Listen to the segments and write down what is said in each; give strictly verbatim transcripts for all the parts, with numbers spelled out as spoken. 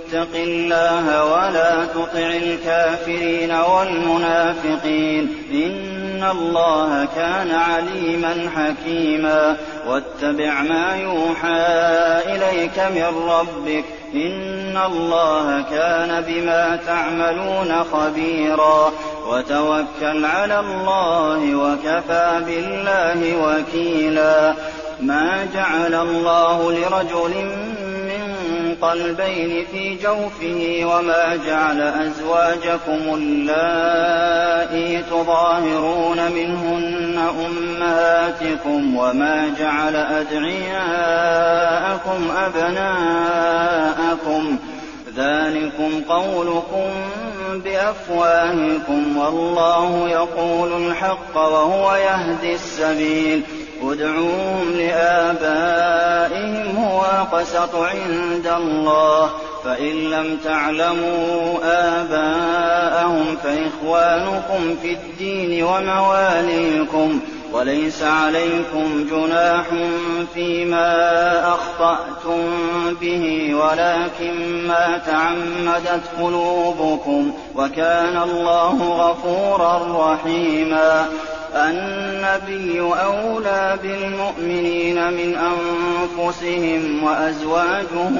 اتق الله ولا تطع الكافرين والمنافقين إن الله كان عليما حكيما واتبع ما يوحى إليك من ربك إن الله كان بما تعملون خبيرا وتوكل على الله وكفى بالله وكيلا ما جعل الله لرجل من قلبين في جوفه وما جعل أزواجكم اللائي تظاهرون منهن أمهاتكم وما جعل أدعياءكم أبناءكم ذلكم قولكم بأفواهكم والله يقول الحق وهو يهدي السبيل ادعوهم لآبائهم هو أقسط عند الله فإن لم تعلموا آباءهم فإخوانكم في الدين ومواليكم وليس عليكم جناح فيما أخطأتم به ولكن ما تعمدت قلوبكم وكان الله غفورا رحيما النبي أولى بالمؤمنين من أنفسهم وأزواجه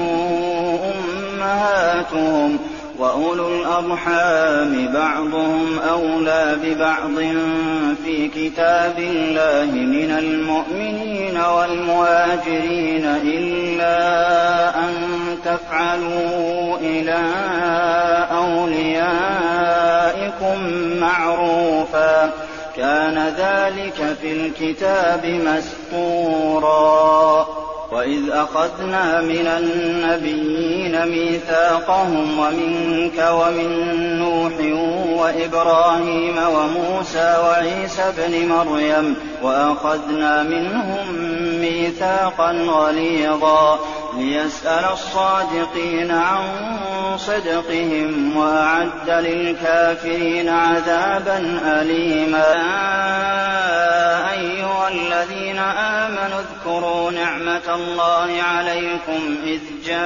أمهاتهم وأولو الأرحام بعضهم أولى ببعض في كتاب الله من المؤمنين والمهاجرين إلا أن تفعلوا إلى أوليائكم معروفا كان ذلك في الكتاب مسطورا وإذ أخذنا من النبيين ميثاقهم ومنك ومن نوح وإبراهيم وموسى وعيسى ابن مريم وأخذنا منهم ميثاقا غليظا ليسأل الصادقين عن صدقهم وأعد للكافرين عذابا أليما يا أيها الذين آمنوا اذكروا نعمة الله عليكم إذ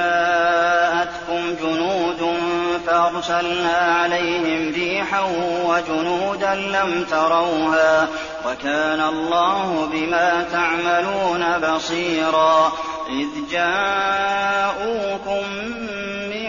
جاءتكم جنود فأرسلنا عليهم ريحا وجنودا لم تروها وكان الله بما تعملون بصيرا إذ جاءوكم من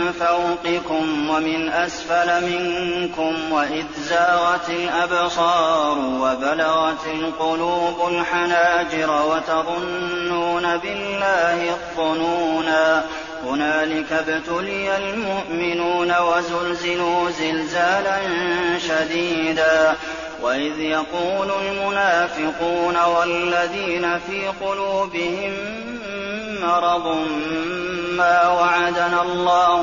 فوقكم ومن أسفل منكم وإذ زاغت الأبصار وبلغت القلوب الحناجر وتظنون بالله الظنونا هنالك ابتلي المؤمنون وزلزلوا زلزالا شديدا وإذ يقول المنافقون والذين في قلوبهم مرض ما وعدنا الله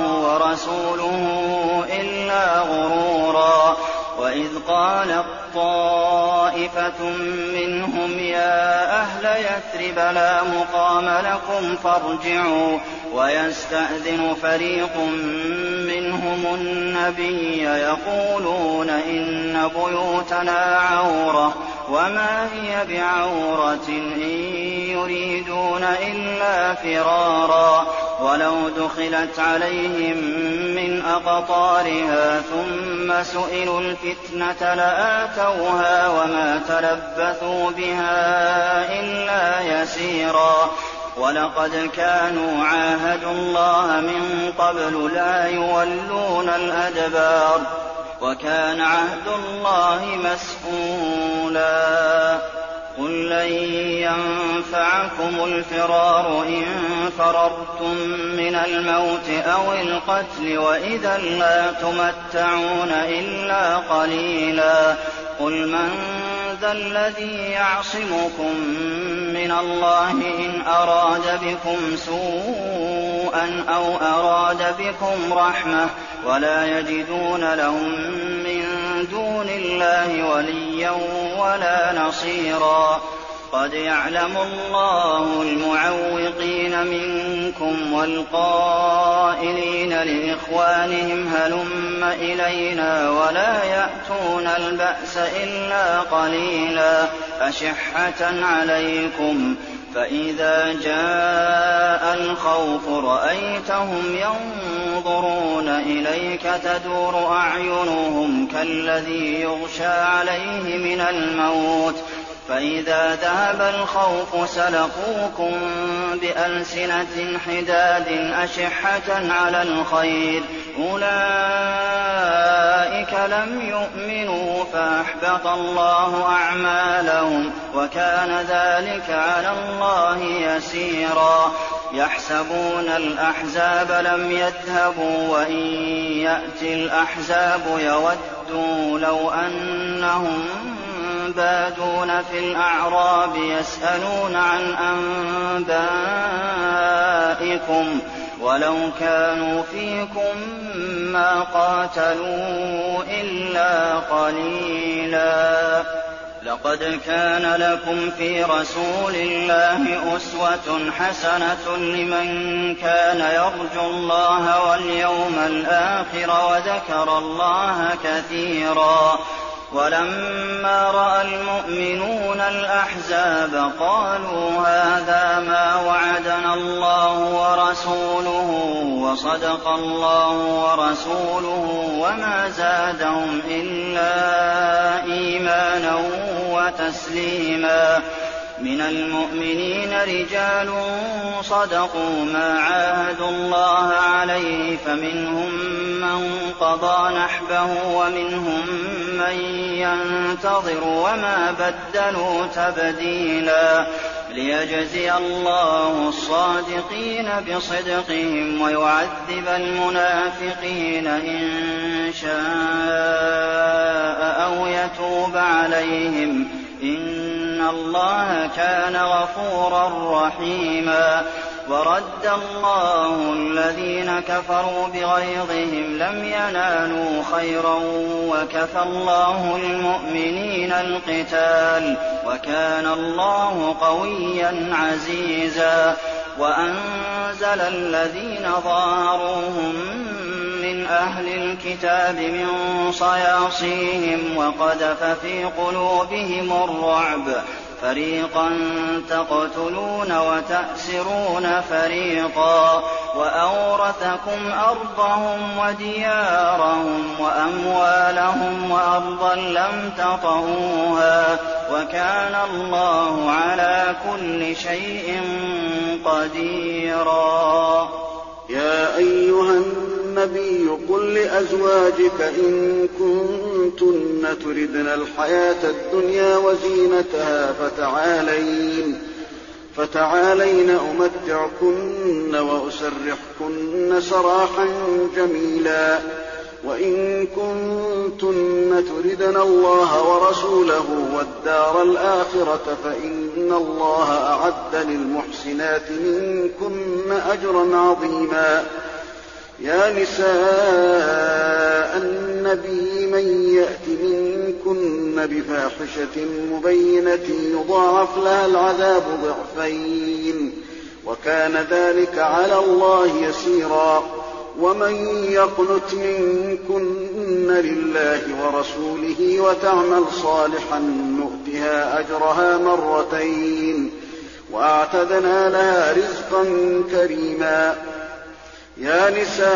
ورسوله إلا غرورا وإذ قالت طائفة منهم يا أهل يثرب لا مقام لكم فارجعوا ويستأذن فريق منهم النبي يقولون إن بيوتنا عورة وما هي بعورة إن يريدون إلا فرارا ولو دخلت عليهم من أقطارها ثم سئلوا الفتنة لآتوها وما تلبثوا بها إلا يسيرا ولقد كانوا عاهدوا الله من قبل لا يولون الأدبار وكان عهد الله مسئولا قل لن ينفعكم الفرار إن فررتم من الموت أو القتل وإذا لا تمتعون إلا قليلا قل من ذا الذي يعصمكم من الله إن أراد بكم سوءا أو أراد بكم رحمة ولا يجدون لهم من دون الله وليا ولا نصيرا قد يعلم الله المعوقين منكم والقائلين لإخوانهم هلم إلينا ولا يأتون البأس إلا قليلا أشحة عليكم فإذا جاء الخوف رأيتهم ينظرون إليك تدور أعينهم كالذي يغشى عليه من الموت فإذا ذهب الخوف سلقوكم بألسنة حداد أشحة على الخير أولئك لم يؤمنوا فأحبط الله أعمالهم وكان ذلك على الله يسيرا يحسبون الأحزاب لم يذهبوا وإن يأتي الأحزاب يودوا لو أنهم بادون في الأعراب يسألون عن أنبائكم ولو كانوا فيكم ما قاتلوا إلا قليلا لقد كان لكم في رسول الله أسوة حسنة لمن كان يرجو الله واليوم الآخر وذكر الله كثيرا ولما رأى المؤمنون الأحزاب قالوا هذا ما وعدنا الله ورسوله وصدق الله ورسوله وما زادهم إلا إيمانا وتسليما من المؤمنين رجال صدقوا ما عاهدوا الله عليه فمنهم من قضى نحبه ومنهم من ينتظر وما بدلوا تبديلا ليجزي الله الصادقين بصدقهم ويعذب المنافقين إن شاء أو يتوب عليهم إن الله كان غفورا رحيما ورد الله الذين كفروا بغيظهم لم ينالوا خيرا وكفى الله المؤمنين القتال وكان الله قويا عزيزا وأنزل الذين ظاهروهم من أهل الكتاب من صياصيهم وقذف في قلوبهم الرعب فريقا تقتلون وتأسرون فريقا وأورثكم أرضهم وديارهم وأموالهم وأرضا لم تطئوها وكان الله على كل شيء قديرا. يا أيها النبي قل لأزواجك إن كنتن تردن الحياة الدنيا وزينتها فتعالين فتعالين أمتعكن وأسرحكن سراحا جميلا وإن كنتن تردن الله ورسوله والدار الآخرة فإن الله أعد للمحسنات منكن أجرا عظيما. يا نساء النبي من يأت منكن بفاحشة مبينة يضاعف لها العذاب ضعفين وكان ذلك على الله يسيرا. ومن يقنت منكن لله ورسوله وتعمل صالحا نؤتها أجرها مرتين وأعتدنا لها رزقا كريما. يا نساء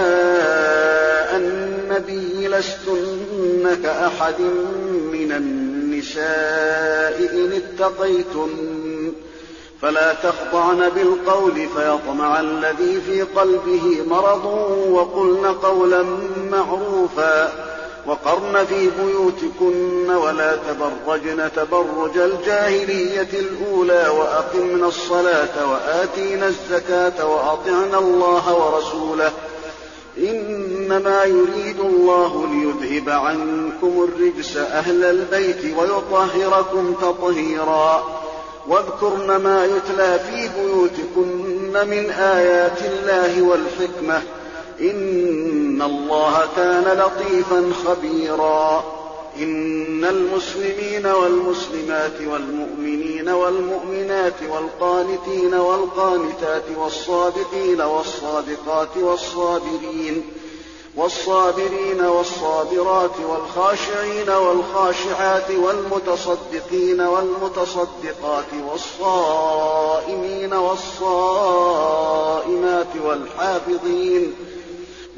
النبي لستن كأحد من النساء إن اتقيتن فلا تخضعن بالقول فيطمع الذي في قلبه مرض وقلن قولا معروفا وقرن في بيوتكن ولا تبرجن تبرج الجاهلية الأولى وأقمن الصلاة وآتينا الزكاة وأطعنا الله ورسوله إنما يريد الله ليذهب عنكم الرجس أهل البيت ويطهركم تطهيرا. واذكرن ما يتلى في بيوتكن من آيات الله والحكمة إن الله كان لطيفا خبيرا. إن المسلمين والمسلمات والمؤمنين والمؤمنات والقانتين والقانتات والصادقين والصادقات والصابرين والصابرين والصابرات والخاشعين والخاشعات والمتصدقين والمتصدقات والصائمين والصائمات والحافظين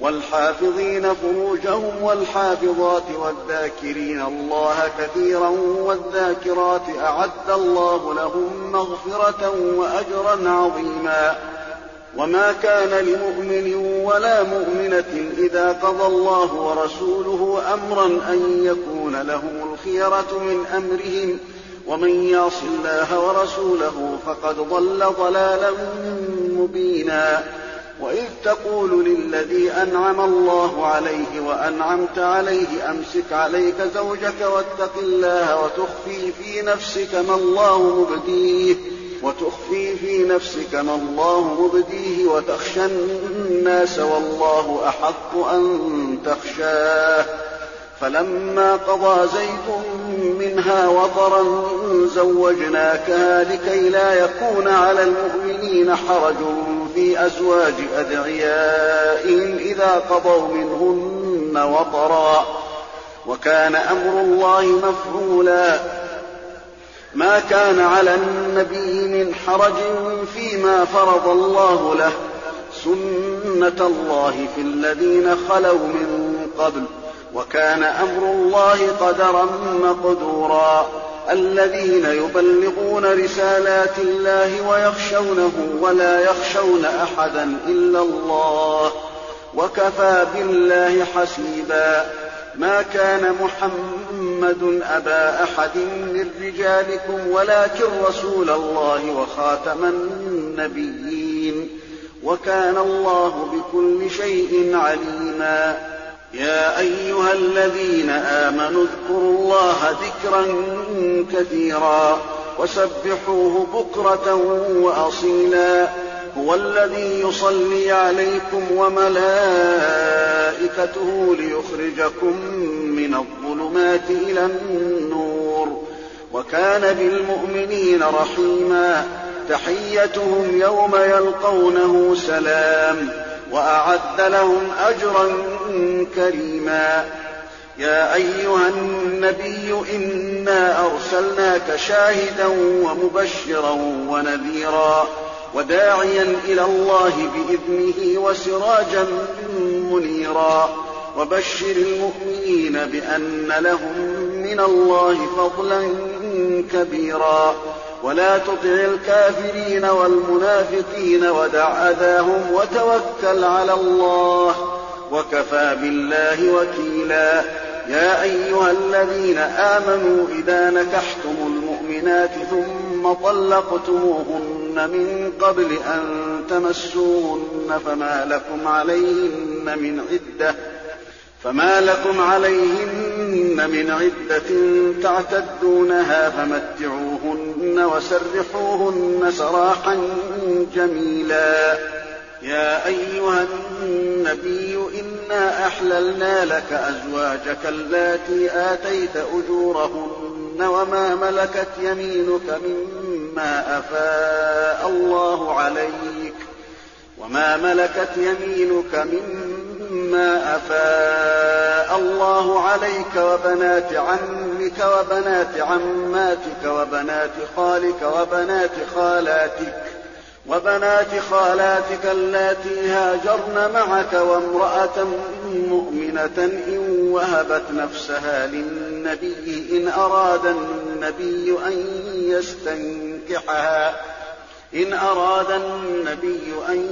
والحافظين فروجهم والحافظات والذاكرين الله كثيرا والذاكرات أعد الله لهم مغفرة وأجرا عظيما. وما كان لمؤمن ولا مؤمنة إذا قضى الله ورسوله أمرا أن يكون لهم الخيرة من أمرهم، ومن يعص الله ورسوله فقد ضل ضلالا مبينا. وإذ تقول للذي أنعم الله عليه وأنعمت عليه أمسك عليك زوجك واتق الله وتخفي في نفسك ما الله مبديه وتخفي في نفسك ما الله مبديه وتخشى الناس والله أحق أن تخشاه. فلما قضى زيد منها وطرا زوجناكها لكي لا يكون على المؤمنين حرج في أزواج أدعيائهم إذا قضوا منهن وطرا، وكان أمر الله مفعولا. ما كان على النبي من حرج فيما فرض الله له، سنة الله في الذين خلوا من قبل، وكان أمر الله قدرا مقدورا. الذين يبلغون رسالات الله ويخشونه ولا يخشون أحدا إلا الله، وكفى بالله حسيبا. ما كان محمد أبا أحد من رجالكم ولكن رسول الله وخاتم النبيين، وكان الله بكل شيء عليما. يا أيها الذين آمنوا اذكروا الله ذكرا كثيرا وسبحوه بكرة وأصيلا. هو الذي يصلي عليكم وملائكته ليخرجكم من الظلمات إلى النور، وكان بالمؤمنين رحيما. تحيتهم يوم يلقونه سلام، وأعد لهم أجرا كريما. يا أيها النبي إنا أرسلناك شاهدا ومبشرا ونذيرا وداعيا إلى الله بإذنه وسراجا منيرا. وبشر المؤمنين بأن لهم من الله فضلا كبيرا. ولا تطع الكافرين والمنافقين ودع أذاهم وتوكل على الله، وكفى بالله وكيلا. يا أيها الذين آمنوا إذا نكحتم المؤمنات ثم طلقتموهن من قبل أن تمسوهن فما لكم عليهن من عدة فما لكم عليهن من عدة تعتدونها فمتعوهن وسرحوهن سراحا جميلا. يا أيها النبي إنا أحللنا لك أزواجك اللاتي آتيت أجورهن وما ملكت يمينك مما أفاء الله عليك وما ملكت يمينك مما أفاء الله عليك وبنات عمك وبنات عماتك وبنات خالك وبنات خالاتك وبنات خالاتك اللاتي هاجرن معك وامرأة مؤمنة إن وهبت نفسها للنبي إن أراد النبي أن يستنكحها إن أراد النبي أن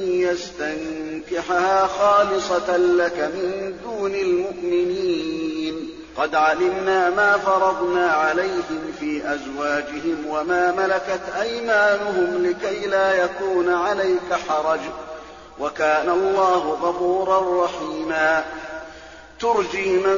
يستنكحها خالصة لك من دون المؤمنين. قد علمنا ما فرضنا عليهم في أزواجهم وما ملكت أيمانهم لكي لا يكون عليك حرج، وكان الله غفورا رحيما. ترجي من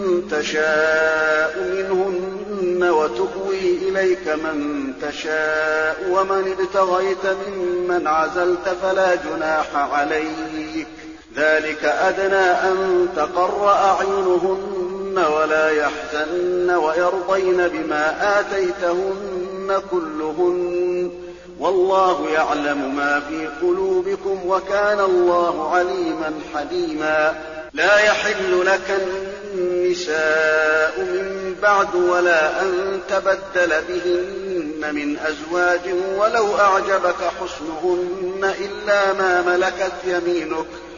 تشاء منهن وتؤوي إليك من تشاء ومن ابتغيت ممن عزلت فلا جناح عليك، ذلك أدنى أن تقر أعينهن ولا يحزن ويرضين بما آتيتهن كلهن، والله يعلم ما في قلوبكم وكان الله عليما حليما. لا يحل لك النساء من بعد ولا أن تبدل بهن من أزواج ولو أعجبك حسنهن إلا ما ملكت يمينك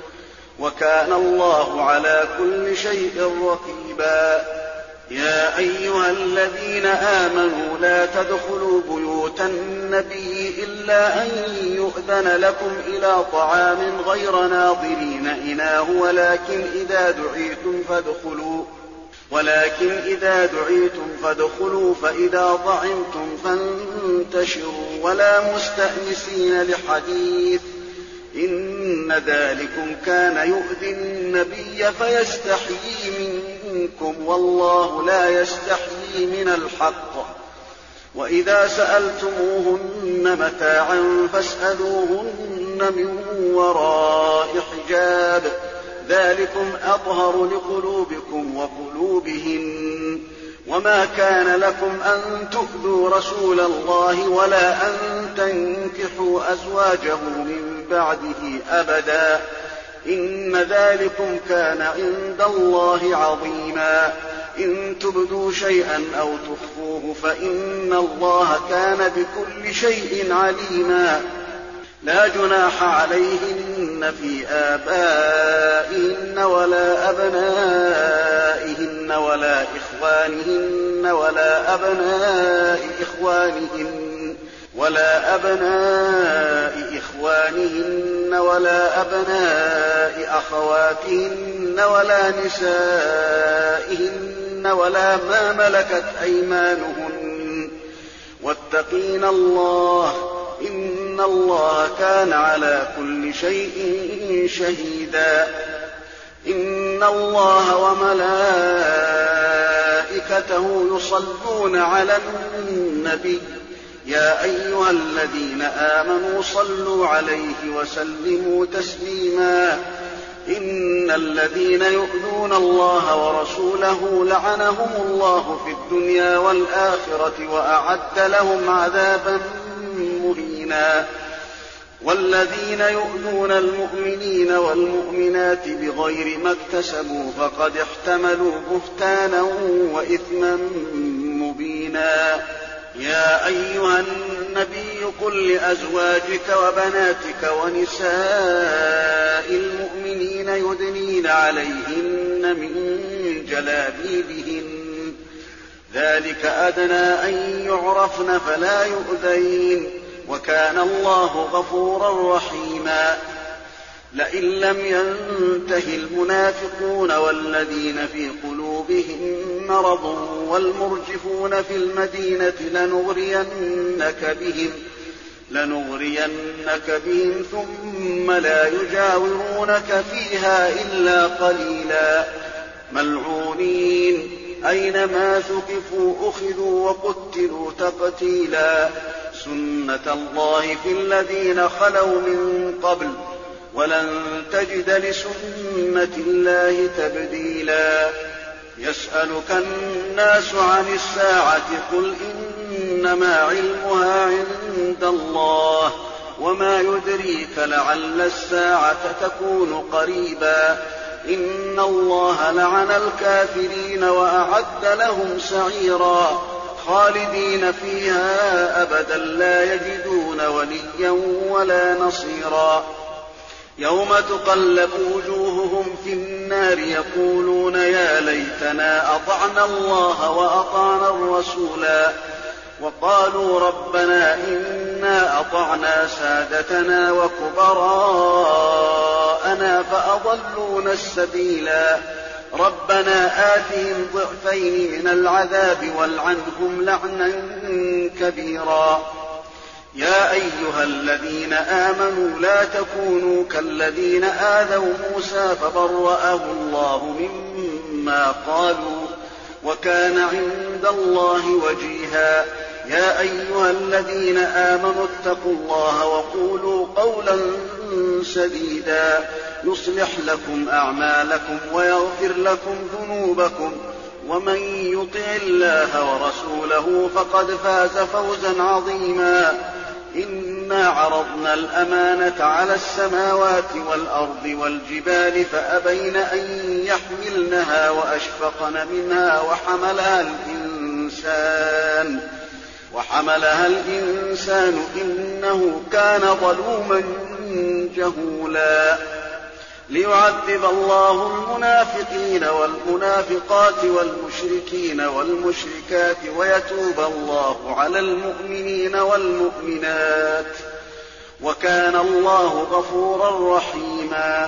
وكان الله على كل شيء رقيبا. يا أيها الذين آمنوا لا تدخلوا بيوت النبي إلا أن يؤذن لكم إلى طعام غير ناظرين إناه ولكن إذا دعيتم فادخلوا ولكن إذا دعيتم فادخلوا فإذا طعمتم فانتشروا ولا مستأنسين لحديث إن ذلكم كان يؤذي النبي فيستحيي منكم والله لا يستحيي من الحق. وإذا سألتموهن متاعا فاسألوهن من وراء حجاب ذلكم أطهر لقلوبكم وقلوبهن. وما كان لكم أن تؤذوا رسول الله ولا أن تنكحوا أزواجه من بعده أبدا إن ذلكم كان عند الله عظيما. إن تبدوا شيئا أو تخفوه فإن الله كان بكل شيء عليما. لا جناح عليهن في آبائهن ولا أبنائهن ولا إخوانهن ولا أبناء إخوانهن ولا أبناء إخوانهن ولا أبناء أخواتهن ولا نسائهن ولا ما ملكت أيمانهن واتقين الله إن الله كان على كل شيء شهيدا. إن الله وملائكته يصلون على النبي يا أيها الذين آمنوا صلوا عليه وسلموا تسليما. إن الذين يؤذون الله ورسوله لعنهم الله في الدنيا والآخرة وأعد لهم عذابا مهينا. والذين يؤذون المؤمنين والمؤمنات بغير ما اكتسبوا فقد احتملوا بهتانا وإثما مبينا. يا أيها النبي قل لأزواجك وبناتك ونساء المؤمنين يدنين عليهن من جلابيبهن ذلك أدنى أن يعرفن فلا يؤذين وكان الله غفورا رحيما. لئن لم ينته المنافقون والذين في قلوبهم مرض والمرجفون في المدينة لنغرينك بهم لنغرينك بهم ثم لا يجاورونك فيها إلا قليلا. ملعونين أينما ثقفوا أخذوا وقتلوا تقتيلا. سنة الله في الذين خلوا من قبل ولن تجد لسنة الله تبديلا. يسألك الناس عن الساعة قل إنما علمها عند الله وما يدريك لعل الساعة تكون قريبا. إن الله لعن الكافرين وأعد لهم سعيرا خالدين فيها أبدا لا يجدون وليا ولا نصيرا. يوم تقلب وجوههم في النار يقولون يا ليتنا أطعنا الله وأطعنا الرسولا وقالوا ربنا إنا أطعنا سادتنا وكبراءنا فأضلونا السبيلا. ربنا آتهم ضعفين من العذاب والعنهم لعنا كبيرا. يا أيها الذين آمنوا لا تكونوا كالذين آذوا موسى فبرأه الله مما قالوا وكان عند الله وجيها. يا أيها الذين آمنوا اتقوا الله وقولوا قولا سديدا يصلح لكم أعمالكم ويغفر لكم ذنوبكم ومن يطع الله ورسوله فقد فاز فوزا عظيما. إنا عرضنا الأمانة على السماوات والأرض والجبال فأبين أن يحملنها وأشفقن منها وحملها الإنسان وحملها الإنسان إنه كان ظلوما جهولا. ليعذب الله المنافقين والمنافقات والمشركين والمشركات ويتوب الله على المؤمنين والمؤمنات وكان الله غفورا رحيما